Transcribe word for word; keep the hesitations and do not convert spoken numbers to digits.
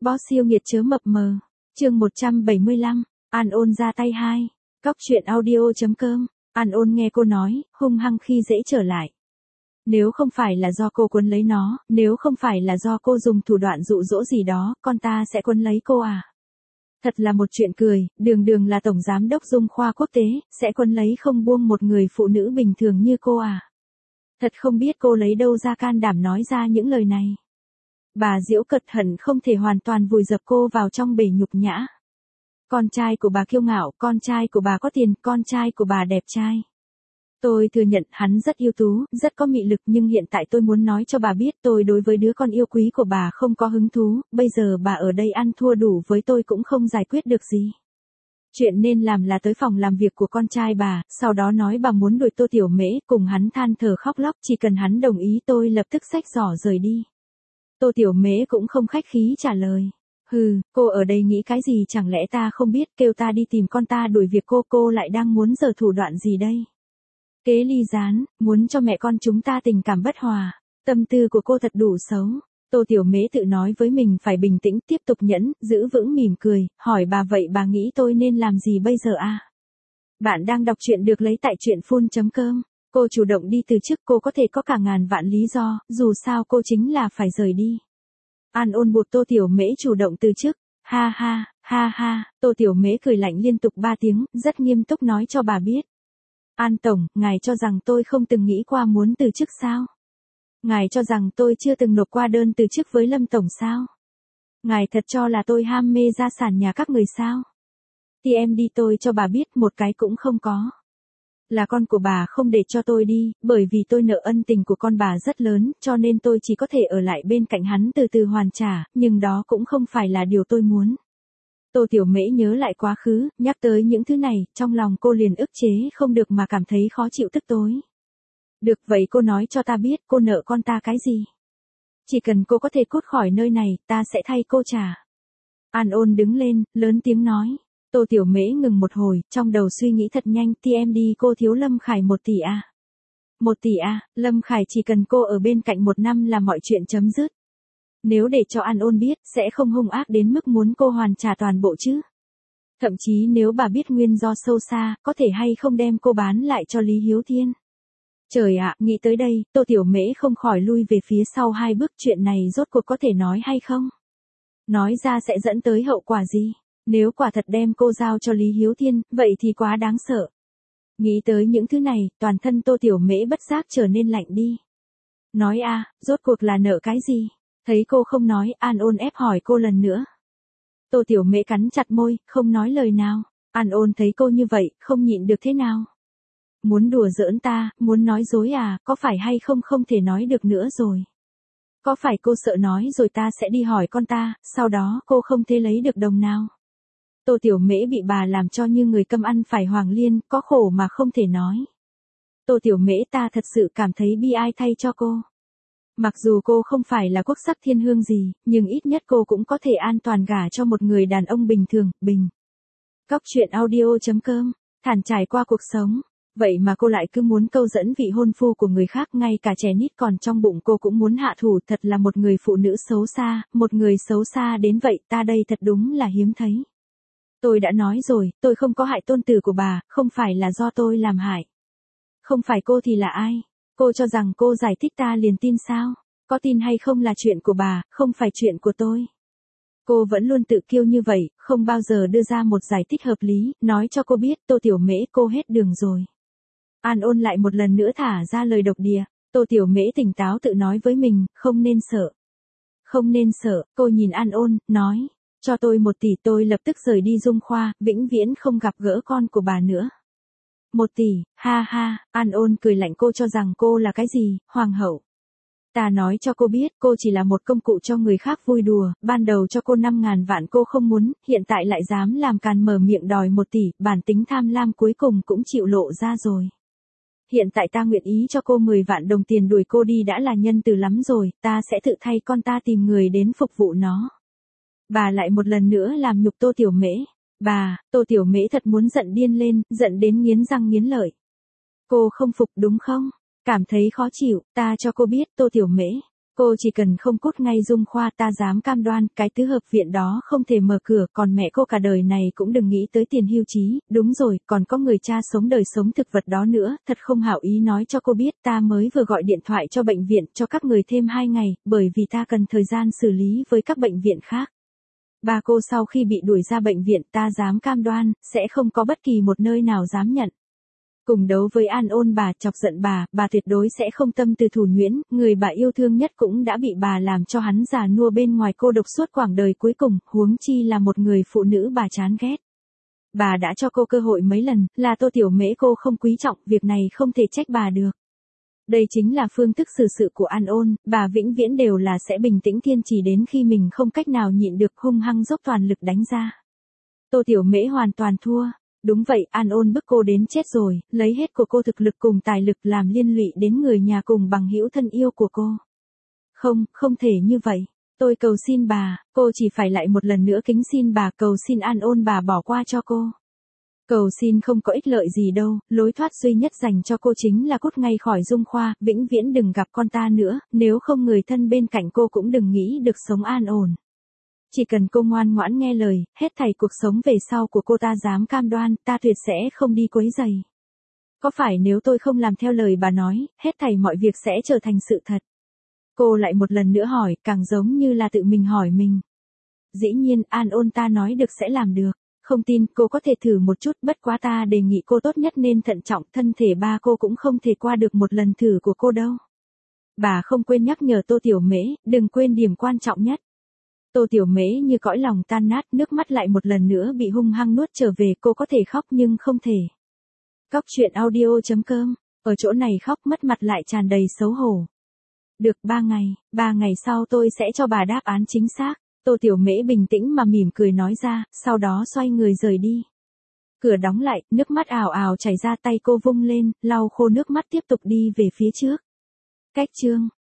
Boss siêu nghiệt chớ mập mờ. Chương một trăm bảy mươi lăm, An Ôn ra tay hai. Cóc truyện audio.com. An Ôn nghe cô nói, hung hăng khi dễ trở lại. Nếu không phải là do cô quấn lấy nó, nếu không phải là do cô dùng thủ đoạn dụ dỗ gì đó, con ta sẽ quấn lấy cô à? Thật là một chuyện cười, đường đường là tổng giám đốc Dung khoa quốc tế, sẽ quấn lấy không buông một người phụ nữ bình thường như cô à? Thật không biết cô lấy đâu ra can đảm nói ra những lời này. Bà Diễu cật hận không thể hoàn toàn vùi dập cô vào trong bể nhục nhã. Con trai của bà kiêu ngạo, con trai của bà có tiền, con trai của bà đẹp trai. Tôi thừa nhận hắn rất ưu tú, rất có mị lực, nhưng hiện tại tôi muốn nói cho bà biết tôi đối với đứa con yêu quý của bà không có hứng thú, bây giờ bà ở đây ăn thua đủ với tôi cũng không giải quyết được gì. Chuyện nên làm là tới phòng làm việc của con trai bà, sau đó nói bà muốn đuổi Tô Tiểu Mễ, cùng hắn than thở khóc lóc, chỉ cần hắn đồng ý tôi lập tức xách giỏ rời đi. Tô Tiểu Mễ cũng không khách khí trả lời. Hừ, cô ở đây nghĩ cái gì, chẳng lẽ ta không biết, kêu ta đi tìm con ta đuổi việc cô, cô lại đang muốn giở thủ đoạn gì đây? Kế ly gián, muốn cho mẹ con chúng ta tình cảm bất hòa. Tâm tư của cô thật đủ xấu. Tô Tiểu Mễ tự nói với mình phải bình tĩnh, tiếp tục nhẫn, giữ vững mỉm cười, hỏi bà vậy bà nghĩ tôi nên làm gì bây giờ à? Bạn đang đọc truyện được lấy tại truyện phun chấm com. Cô chủ động đi từ chức, cô có thể có cả ngàn vạn lý do, dù sao cô chính là phải rời đi. An Ôn buộc Tô Tiểu Mễ chủ động từ chức. Ha ha, ha ha, Tô Tiểu Mễ cười lạnh liên tục ba tiếng, rất nghiêm túc nói cho bà biết. An Tổng, ngài cho rằng tôi không từng nghĩ qua muốn từ chức sao? Ngài cho rằng tôi chưa từng nộp qua đơn từ chức với Lâm Tổng sao? Ngài thật cho là tôi ham mê gia sản nhà các người sao? Thì em đi, tôi cho bà biết một cái cũng không có. Là con của bà không để cho tôi đi, bởi vì tôi nợ ân tình của con bà rất lớn, cho nên tôi chỉ có thể ở lại bên cạnh hắn từ từ hoàn trả, nhưng đó cũng không phải là điều tôi muốn. Tô Tiểu Mễ nhớ lại quá khứ, nhắc tới những thứ này, trong lòng cô liền ức chế không được mà cảm thấy khó chịu tức tối. Được vậy cô nói cho ta biết cô nợ con ta cái gì? Chỉ cần cô có thể cút khỏi nơi này, ta sẽ thay cô trả. An Ôn đứng lên, lớn tiếng nói. Tô Tiểu Mễ ngừng một hồi, trong đầu suy nghĩ thật nhanh, thì em đi, cô thiếu Lâm Khải một tỷ à? Một tỷ à, Lâm Khải chỉ cần cô ở bên cạnh một năm là mọi chuyện chấm dứt. Nếu để cho An Ôn biết, sẽ không hung ác đến mức muốn cô hoàn trả toàn bộ chứ. Thậm chí nếu bà biết nguyên do sâu xa, có thể hay không đem cô bán lại cho Lý Hiếu Thiên. Trời ạ, nghĩ tới đây, Tô Tiểu Mễ không khỏi lui về phía sau hai bước, chuyện này rốt cuộc có thể nói hay không? Nói ra sẽ dẫn tới hậu quả gì? Nếu quả thật đem cô giao cho Lý Hiếu Thiên, vậy thì quá đáng sợ. Nghĩ tới những thứ này, toàn thân Tô Tiểu Mễ bất giác trở nên lạnh đi. Nói a, rốt cuộc là nợ cái gì? Thấy cô không nói, An Ôn ép hỏi cô lần nữa. Tô Tiểu Mễ cắn chặt môi, không nói lời nào. An Ôn thấy cô như vậy, không nhịn được thế nào. Muốn đùa giỡn ta, muốn nói dối à, có phải hay không không thể nói được nữa rồi. Có phải cô sợ nói rồi ta sẽ đi hỏi con ta, sau đó cô không thể lấy được đồng nào. Tô Tiểu Mễ bị bà làm cho như người câm ăn phải hoàng liên, có khổ mà không thể nói. Tô Tiểu Mễ, ta thật sự cảm thấy bi ai thay cho cô. Mặc dù cô không phải là quốc sắc thiên hương gì, nhưng ít nhất cô cũng có thể an toàn gả cho một người đàn ông bình thường, bình. Cóc truyện audio.com, thản trải qua cuộc sống. Vậy mà cô lại cứ muốn câu dẫn vị hôn phu của người khác, ngay cả trẻ nít còn trong bụng cô cũng muốn hạ thủ, thật là một người phụ nữ xấu xa, một người xấu xa đến vậy, ta đây thật đúng là hiếm thấy. Tôi đã nói rồi, tôi không có hại tôn tử của bà, không phải là do tôi làm hại. Không phải cô thì là ai? Cô cho rằng cô giải thích ta liền tin sao? Có tin hay không là chuyện của bà, không phải chuyện của tôi. Cô vẫn luôn tự kiêu như vậy, không bao giờ đưa ra một giải thích hợp lý, nói cho cô biết, Tô Tiểu Mễ, cô hết đường rồi. An Ôn lại một lần nữa thả ra lời độc địa. Tô Tiểu Mễ tỉnh táo tự nói với mình, không nên sợ. Không nên sợ, cô nhìn An Ôn, nói. Cho tôi một tỷ, tôi lập tức rời đi Dung khoa, vĩnh viễn không gặp gỡ con của bà nữa. Một tỷ, ha ha, An Ôn cười lạnh, cô cho rằng cô là cái gì, hoàng hậu. Ta nói cho cô biết, cô chỉ là một công cụ cho người khác vui đùa, ban đầu cho cô năm ngàn vạn cô không muốn, hiện tại lại dám làm càn mở miệng đòi một tỷ, bản tính tham lam cuối cùng cũng chịu lộ ra rồi. Hiện tại ta nguyện ý cho cô mười vạn đồng tiền đuổi cô đi đã là nhân từ lắm rồi, ta sẽ tự thay con ta tìm người đến phục vụ nó. Bà lại một lần nữa làm nhục Tô Tiểu Mễ. Bà, Tô Tiểu Mễ thật muốn giận điên lên, giận đến nghiến răng nghiến lợi. Cô không phục đúng không? Cảm thấy khó chịu, ta cho cô biết, Tô Tiểu Mễ. Cô chỉ cần không cút ngay Dung Khoa, ta dám cam đoan, cái tứ hợp viện đó không thể mở cửa, còn mẹ cô cả đời này cũng đừng nghĩ tới tiền hưu trí, đúng rồi, còn có người cha sống đời sống thực vật đó nữa, thật không hảo ý nói cho cô biết, ta mới vừa gọi điện thoại cho bệnh viện cho các người thêm hai ngày, bởi vì ta cần thời gian xử lý với các bệnh viện khác. Bà cô sau khi bị đuổi ra bệnh viện, ta dám cam đoan, sẽ không có bất kỳ một nơi nào dám nhận. Cùng đấu với An Ôn bà, chọc giận bà, bà tuyệt đối sẽ không tâm từ thủ nhuyễn, người bà yêu thương nhất cũng đã bị bà làm cho hắn già nua bên ngoài cô độc suốt quãng đời cuối cùng, huống chi là một người phụ nữ bà chán ghét. Bà đã cho cô cơ hội mấy lần, là Tô Tiểu Mễ cô không quý trọng, việc này không thể trách bà được. Đây chính là phương thức xử sự của An Ôn, bà vĩnh viễn đều là sẽ bình tĩnh kiên trì đến khi mình không cách nào nhịn được, hung hăng dốc toàn lực đánh ra. Tô Tiểu Mễ hoàn toàn thua. Đúng vậy, An Ôn bức cô đến chết rồi, lấy hết của cô thực lực cùng tài lực làm liên lụy đến người nhà cùng bằng hữu thân yêu của cô. Không, không thể như vậy. Tôi cầu xin bà, cô chỉ phải lại một lần nữa kính xin bà, cầu xin An Ôn bà bỏ qua cho cô. Cầu xin không có ích lợi gì đâu, lối thoát duy nhất dành cho cô chính là cút ngay khỏi Dung Khoa, vĩnh viễn đừng gặp con ta nữa, nếu không người thân bên cạnh cô cũng đừng nghĩ được sống an ổn. Chỉ cần cô ngoan ngoãn nghe lời, hết thảy cuộc sống về sau của cô ta dám cam đoan, ta tuyệt sẽ không đi quấy rầy. Có phải nếu tôi không làm theo lời bà nói, hết thảy mọi việc sẽ trở thành sự thật? Cô lại một lần nữa hỏi, càng giống như là tự mình hỏi mình. Dĩ nhiên, An Ôn ta nói được sẽ làm được. Không tin, cô có thể thử một chút, bất quá ta đề nghị cô tốt nhất nên thận trọng, thân thể ba cô cũng không thể qua được một lần thử của cô đâu. Bà không quên nhắc nhở Tô Tiểu Mễ, đừng quên điểm quan trọng nhất. Tô Tiểu Mễ như cõi lòng tan nát, nước mắt lại một lần nữa bị hung hăng nuốt trở về, cô có thể khóc nhưng không thể. Cóc truyện audio chấm com, ở chỗ này khóc mất mặt lại tràn đầy xấu hổ. Được ba ngày, ba ngày sau tôi sẽ cho bà đáp án chính xác. Tô Tiểu Mễ bình tĩnh mà mỉm cười nói ra, sau đó xoay người rời đi. Cửa đóng lại, nước mắt ào ào chảy ra, tay cô vung lên, lau khô nước mắt tiếp tục đi về phía trước. Cách chương